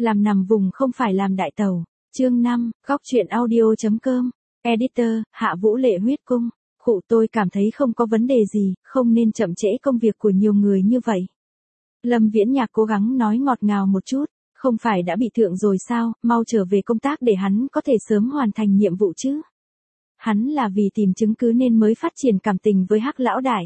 Làm nằm vùng không phải làm đại tàu. Chương 5, góc truyện audio.com. Editor, Hạ Vũ Lệ huyết cung. Khụ tôi cảm thấy không có vấn đề gì, không nên chậm trễ công việc của nhiều người như vậy. Lâm Viễn Nhạc cố gắng nói ngọt ngào một chút, không phải đã bị thượng rồi sao, mau trở về công tác để hắn có thể sớm hoàn thành nhiệm vụ chứ. Hắn là vì tìm chứng cứ nên mới phát triển cảm tình với Hắc lão đại.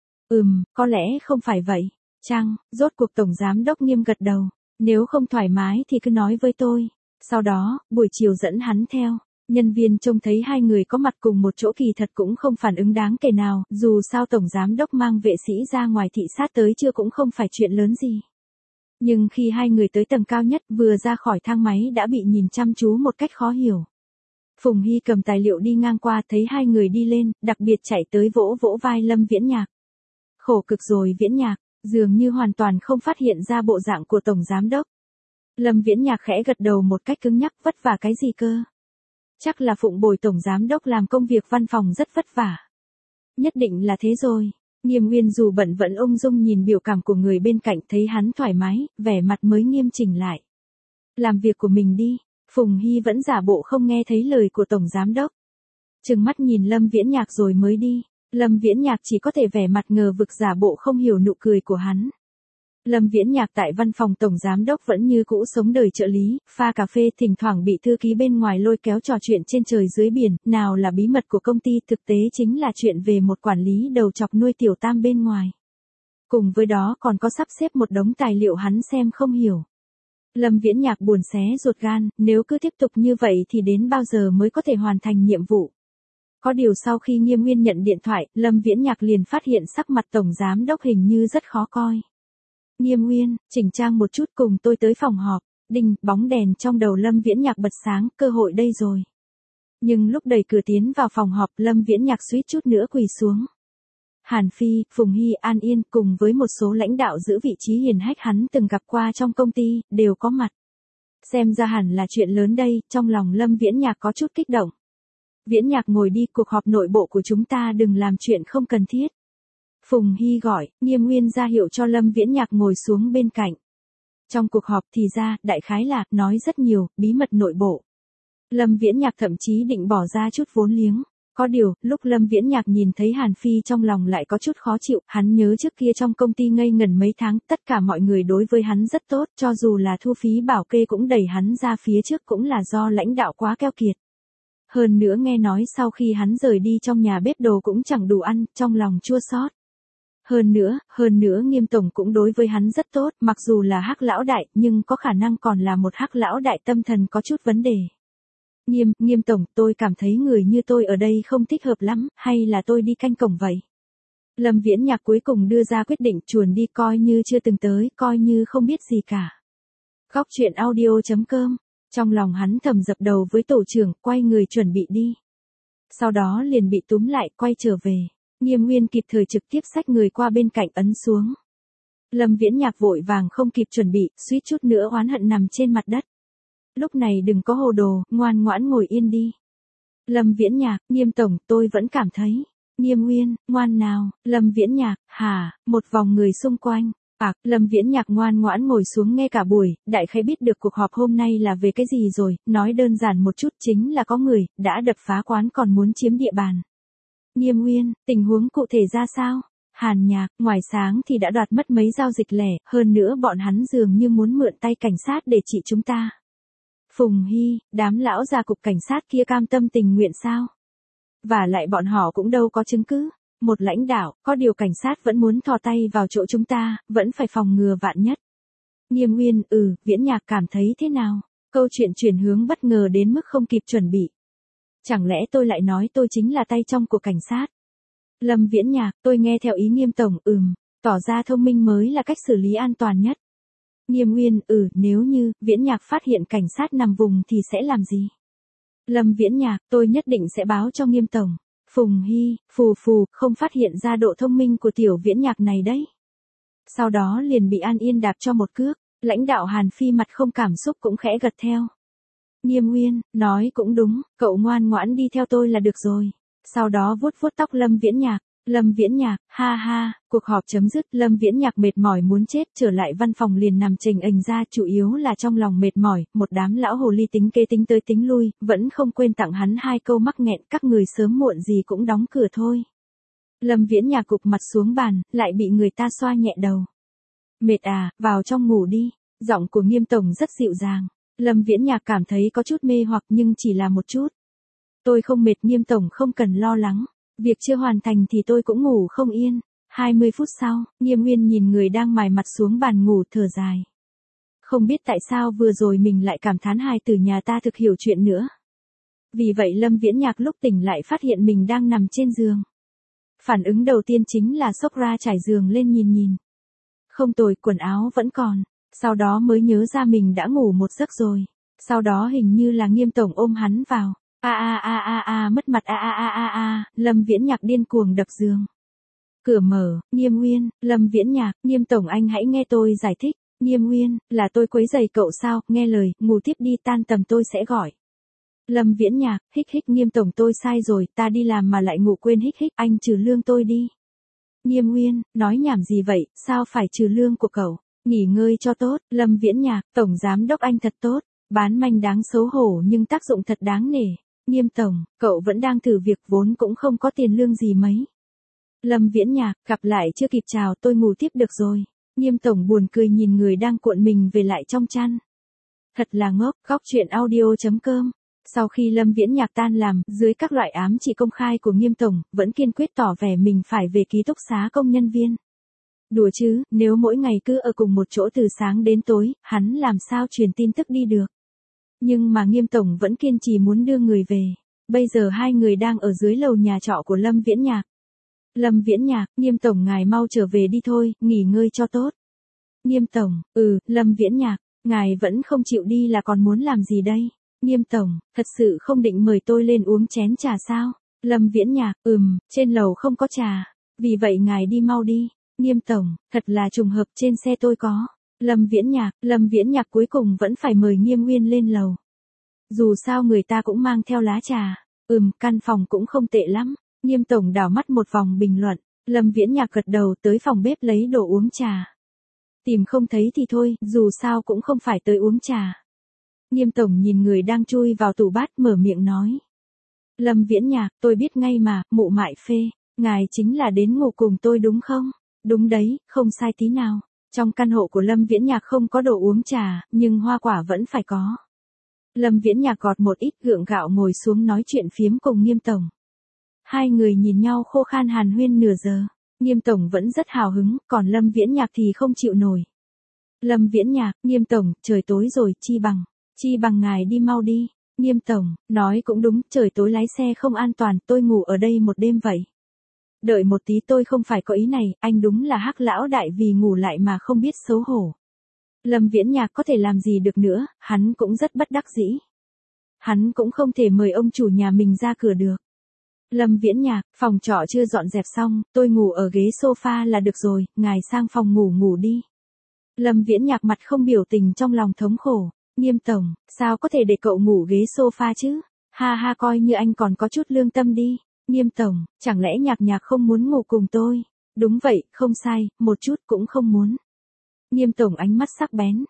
Có lẽ không phải vậy. Chăng, rốt cuộc Tổng Giám Đốc Nghiêm gật đầu. Nếu không thoải mái thì cứ nói với tôi. Sau đó, buổi chiều dẫn hắn theo. Nhân viên trông thấy hai người có mặt cùng một chỗ kỳ thật cũng không phản ứng đáng kể nào, dù sao Tổng Giám Đốc mang vệ sĩ ra ngoài thị sát tới chưa cũng không phải chuyện lớn gì. Nhưng khi hai người tới tầng cao nhất vừa ra khỏi thang máy đã bị nhìn chăm chú một cách khó hiểu. Phùng Hy cầm tài liệu đi ngang qua thấy hai người đi lên, đặc biệt chạy tới vỗ vỗ vai Lâm Viễn Nhạc. Khổ cực rồi Viễn Nhạc, dường như hoàn toàn không phát hiện ra bộ dạng của Tổng Giám Đốc. Lâm Viễn Nhạc khẽ gật đầu một cách cứng nhắc, vất vả cái gì cơ? Chắc là phụng bồi Tổng Giám Đốc làm công việc văn phòng rất vất vả. Nhất định là thế rồi. Nghiêm Nguyên dù bận vẫn ung dung nhìn biểu cảm của người bên cạnh, thấy hắn thoải mái, vẻ mặt mới nghiêm chỉnh lại. Làm việc của mình đi. Phùng Hy vẫn giả bộ không nghe thấy lời của Tổng Giám Đốc. Trừng mắt nhìn Lâm Viễn Nhạc rồi mới đi. Lâm Viễn Nhạc chỉ có thể vẻ mặt ngờ vực giả bộ không hiểu nụ cười của hắn. Lâm Viễn Nhạc tại văn phòng Tổng Giám Đốc vẫn như cũ sống đời trợ lý, pha cà phê, thỉnh thoảng bị thư ký bên ngoài lôi kéo trò chuyện trên trời dưới biển, nào là bí mật của công ty, thực tế chính là chuyện về một quản lý đầu chọc nuôi tiểu tam bên ngoài. Cùng với đó còn có sắp xếp một đống tài liệu hắn xem không hiểu. Lâm Viễn Nhạc buồn xé ruột gan, nếu cứ tiếp tục như vậy thì đến bao giờ mới có thể hoàn thành nhiệm vụ. Có điều sau khi Nghiêm Nguyên nhận điện thoại, Lâm Viễn Nhạc liền phát hiện sắc mặt Tổng Giám Đốc hình như rất khó coi. Nghiêm Nguyên, chỉnh trang một chút cùng tôi tới phòng họp. Đinh, bóng đèn trong đầu Lâm Viễn Nhạc bật sáng, cơ hội đây rồi. Nhưng lúc đẩy cửa tiến vào phòng họp, Lâm Viễn Nhạc suýt chút nữa quỳ xuống. Hàn Phi, Phùng Hy, An Yên cùng với một số lãnh đạo giữ vị trí hiển hách hắn từng gặp qua trong công ty, đều có mặt. Xem ra hẳn là chuyện lớn đây, trong lòng Lâm Viễn Nhạc có chút kích động. Viễn Nhạc ngồi đi, cuộc họp nội bộ của chúng ta đừng làm chuyện không cần thiết. Phùng Hy gọi, Nghiêm Nguyên ra hiệu cho Lâm Viễn Nhạc ngồi xuống bên cạnh. Trong cuộc họp thì ra, đại khái là, nói rất nhiều, bí mật nội bộ. Lâm Viễn Nhạc thậm chí định bỏ ra chút vốn liếng. Có điều, lúc Lâm Viễn Nhạc nhìn thấy Hàn Phi trong lòng lại có chút khó chịu, hắn nhớ trước kia trong công ty ngây ngần mấy tháng, tất cả mọi người đối với hắn rất tốt, cho dù là thu phí bảo kê cũng đẩy hắn ra phía trước cũng là do lãnh đạo quá keo kiệt. Hơn nữa nghe nói sau khi hắn rời đi trong nhà bếp đồ cũng chẳng đủ ăn, trong lòng chua xót. Hơn nữa Nghiêm Tổng cũng đối với hắn rất tốt, mặc dù là Hắc lão đại, nhưng có khả năng còn là một Hắc lão đại tâm thần có chút vấn đề. Nghiêm Tổng, tôi cảm thấy người như tôi ở đây không thích hợp lắm, hay là tôi đi canh cổng vậy? Lâm Viễn Nhạc cuối cùng đưa ra quyết định, chuồn đi coi như chưa từng tới, coi như không biết gì cả. Góc truyện audio.com. Trong lòng hắn thầm dập đầu với tổ trưởng, quay người chuẩn bị đi. Sau đó liền bị túm lại, quay trở về. Nghiêm Nguyên kịp thời trực tiếp xách người qua bên cạnh ấn xuống. Lâm Viễn Nhạc vội vàng không kịp chuẩn bị, suýt chút nữa oán hận nằm trên mặt đất. Lúc này đừng có hồ đồ, ngoan ngoãn ngồi yên đi. Lâm Viễn Nhạc, Nghiêm Tổng, tôi vẫn cảm thấy. Nghiêm Nguyên, ngoan nào, Lâm Viễn Nhạc, hả, một vòng người xung quanh. Lâm Viễn Nhạc ngoan ngoãn ngồi xuống nghe cả buổi, đại khái biết được cuộc họp hôm nay là về cái gì rồi, nói đơn giản một chút chính là có người, đã đập phá quán còn muốn chiếm địa bàn. Nghiêm Nguyên, tình huống cụ thể ra sao? Hàn Nhạc, ngoài sáng thì đã đoạt mất mấy giao dịch lẻ, hơn nữa bọn hắn dường như muốn mượn tay cảnh sát để trị chúng ta. Phùng Hy, đám lão già cục cảnh sát kia cam tâm tình nguyện sao? Và lại bọn họ cũng đâu có chứng cứ. Một lãnh đạo, có điều cảnh sát vẫn muốn thò tay vào chỗ chúng ta, vẫn phải phòng ngừa vạn nhất. Nghiêm Nguyên, Viễn Nhạc cảm thấy thế nào? Câu chuyện chuyển hướng bất ngờ đến mức không kịp chuẩn bị. Chẳng lẽ tôi lại nói tôi chính là tay trong của cảnh sát? Lâm Viễn Nhạc, tôi nghe theo ý Nghiêm Tổng, tỏ ra thông minh mới là cách xử lý an toàn nhất. Nghiêm Nguyên, nếu như, Viễn Nhạc phát hiện cảnh sát nằm vùng thì sẽ làm gì? Lâm Viễn Nhạc, tôi nhất định sẽ báo cho Nghiêm Tổng. Phùng Hy, không phát hiện ra độ thông minh của tiểu Viễn Nhạc này đấy. Sau đó liền bị An Yên đạp cho một cước, lãnh đạo Hàn Phi mặt không cảm xúc cũng khẽ gật theo. Nghiêm Nguyên, nói cũng đúng, cậu ngoan ngoãn đi theo tôi là được rồi. Sau đó vuốt vuốt tóc Lâm Viễn Nhạc, Lâm Viễn Nhạc, ha ha, cuộc họp chấm dứt, Lâm Viễn Nhạc mệt mỏi muốn chết, trở lại văn phòng liền nằm chềnh ềnh ra, chủ yếu là trong lòng mệt mỏi, một đám lão hồ ly tính kế tính tới tính lui, vẫn không quên tặng hắn 2 câu mắc nghẹn, các người sớm muộn gì cũng đóng cửa thôi. Lâm Viễn Nhạc gục mặt xuống bàn, lại bị người ta xoa nhẹ đầu. Mệt à, vào trong ngủ đi, giọng của Nghiêm tổng rất dịu dàng. Lâm Viễn Nhạc cảm thấy có chút mê hoặc nhưng chỉ là một chút. Tôi không mệt, Nghiêm tổng không cần lo lắng. Việc chưa hoàn thành thì tôi cũng ngủ không yên. 20 phút sau, Nghiêm Uyên nhìn người đang mài mặt xuống bàn ngủ thở dài. Không biết tại sao vừa rồi mình lại cảm thán hai từ nhà ta thực hiểu chuyện nữa. Vì vậy Lâm Viễn Nhạc lúc tỉnh lại phát hiện mình đang nằm trên giường. Phản ứng đầu tiên chính là xốc ra trải giường lên nhìn. Không tồi, quần áo vẫn còn. Sau đó mới nhớ ra mình đã ngủ một giấc rồi. Sau đó hình như là Nghiêm tổng ôm hắn vào. Mất mặt Lâm Viễn Nhạc điên cuồng đập giường. Cửa mở, Nghiêm Uyên, Lâm Viễn Nhạc, Nghiêm tổng anh hãy nghe tôi giải thích. Nghiêm Uyên, là tôi quấy rầy cậu sao, nghe lời, ngủ tiếp đi, tan tầm tôi sẽ gọi. Lâm Viễn Nhạc, hích Nghiêm tổng tôi sai rồi, ta đi làm mà lại ngủ quên hích, anh trừ lương tôi đi. Nghiêm Uyên, nói nhảm gì vậy, sao phải trừ lương của cậu, nghỉ ngơi cho tốt. Lâm Viễn Nhạc, tổng giám đốc anh thật tốt, bán manh đáng xấu hổ nhưng tác dụng thật đáng nể. Nghiêm tổng, cậu vẫn đang thử việc vốn cũng không có tiền lương gì mấy. Lâm Viễn Nhạc, gặp lại chưa kịp chào tôi ngủ tiếp được rồi. Nghiêm tổng buồn cười nhìn người đang cuộn mình về lại trong chăn. Thật là ngốc, góc chuyện audio.com. Sau khi Lâm Viễn Nhạc tan làm, dưới các loại ám chỉ công khai của Nghiêm tổng, vẫn kiên quyết tỏ vẻ mình phải về ký túc xá công nhân viên. Đùa chứ, nếu mỗi ngày cứ ở cùng một chỗ từ sáng đến tối, hắn làm sao truyền tin tức đi được. Nhưng mà Nghiêm tổng vẫn kiên trì muốn đưa người về. Bây giờ hai người đang ở dưới lầu nhà trọ của Lâm Viễn Nhạc. Lâm Viễn Nhạc, Nghiêm tổng ngài mau trở về đi thôi, nghỉ ngơi cho tốt. Nghiêm tổng, Lâm Viễn Nhạc, ngài vẫn không chịu đi là còn muốn làm gì đây? Nghiêm tổng, thật sự không định mời tôi lên uống chén trà sao? Lâm Viễn Nhạc, trên lầu không có trà. Vì vậy ngài đi mau đi. Nghiêm tổng, thật là trùng hợp trên xe tôi có. Lâm Viễn Nhạc cuối cùng vẫn phải mời Nghiêm Uyên lên lầu. Dù sao người ta cũng mang theo lá trà. Căn phòng cũng không tệ lắm. Nghiêm tổng đảo mắt một vòng bình luận. Lâm Viễn Nhạc gật đầu tới phòng bếp lấy đồ uống trà. Tìm không thấy thì thôi, dù sao cũng không phải tới uống trà. Nghiêm tổng nhìn người đang chui vào tủ bát mở miệng nói. Lâm Viễn Nhạc, tôi biết ngay mà, mụ mại phê, ngài chính là đến ngủ cùng tôi đúng không? Đúng đấy, không sai tí nào. Trong căn hộ của Lâm Viễn Nhạc không có đồ uống trà, nhưng hoa quả vẫn phải có. Lâm Viễn Nhạc gọt một ít gượng gạo ngồi xuống nói chuyện phiếm cùng Nghiêm tổng. Hai người nhìn nhau khô khan hàn huyên nửa giờ. Nghiêm tổng vẫn rất hào hứng, còn Lâm Viễn Nhạc thì không chịu nổi. Lâm Viễn Nhạc, Nghiêm tổng, trời tối rồi, chi bằng ngài đi mau đi. Nghiêm tổng, nói cũng đúng, trời tối lái xe không an toàn, tôi ngủ ở đây một đêm vậy. Đợi một tí, tôi không phải có ý này, anh đúng là hắc lão đại vì ngủ lại mà không biết xấu hổ. Lâm Viễn Nhạc có thể làm gì được nữa, hắn cũng rất bất đắc dĩ. Hắn cũng không thể mời ông chủ nhà mình ra cửa được. Lâm Viễn Nhạc, phòng trọ chưa dọn dẹp xong, tôi ngủ ở ghế sofa là được rồi, ngài sang phòng ngủ đi. Lâm Viễn Nhạc mặt không biểu tình trong lòng thống khổ. Nghiêm tổng, sao có thể để cậu ngủ ghế sofa chứ? Ha coi như anh còn có chút lương tâm đi. Nghiêm tổng, chẳng lẽ Nhạc không muốn ngủ cùng tôi? Đúng vậy, không sai, một chút cũng không muốn. Nghiêm tổng ánh mắt sắc bén.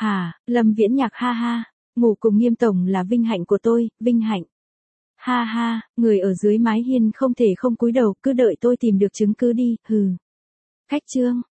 Lâm Viễn Nhạc ha, ngủ cùng Nghiêm tổng là vinh hạnh của tôi, vinh hạnh. Ha, người ở dưới mái hiên không thể không cúi đầu, cứ đợi tôi tìm được chứng cứ đi, hừ. Khách chương.